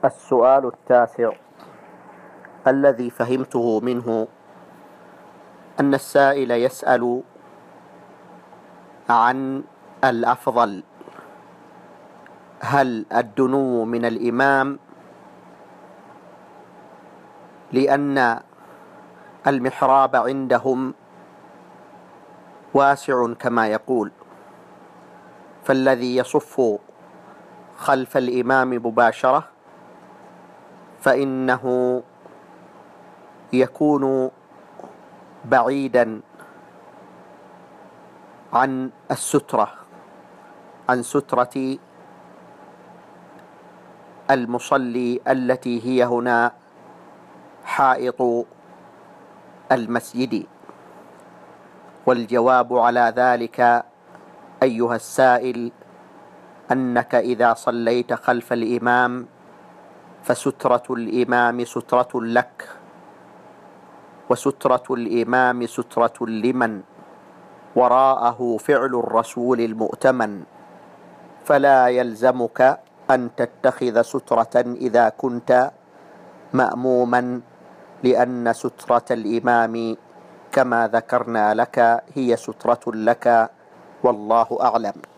السؤال التاسع الذي فهمته منه أن السائل يسأل عن الأفضل، هل الدنو من الإمام لأن المحراب عندهم واسع كما يقول، فالذي يصف خلف الإمام مباشرة فإنه يكون بعيدا عن السترة، عن سترة المصلي التي هي هنا حائط المسجد. والجواب على ذلك أيها السائل أنك إذا صليت خلف الإمام فسترة الإمام سترة لك، وسترة الإمام سترة لمن وراءه فعل الرسول المؤتمن، فلا يلزمك أن تتخذ سترة إذا كنت مأموما، لأن سترة الإمام كما ذكرنا لك هي سترة لك، والله أعلم.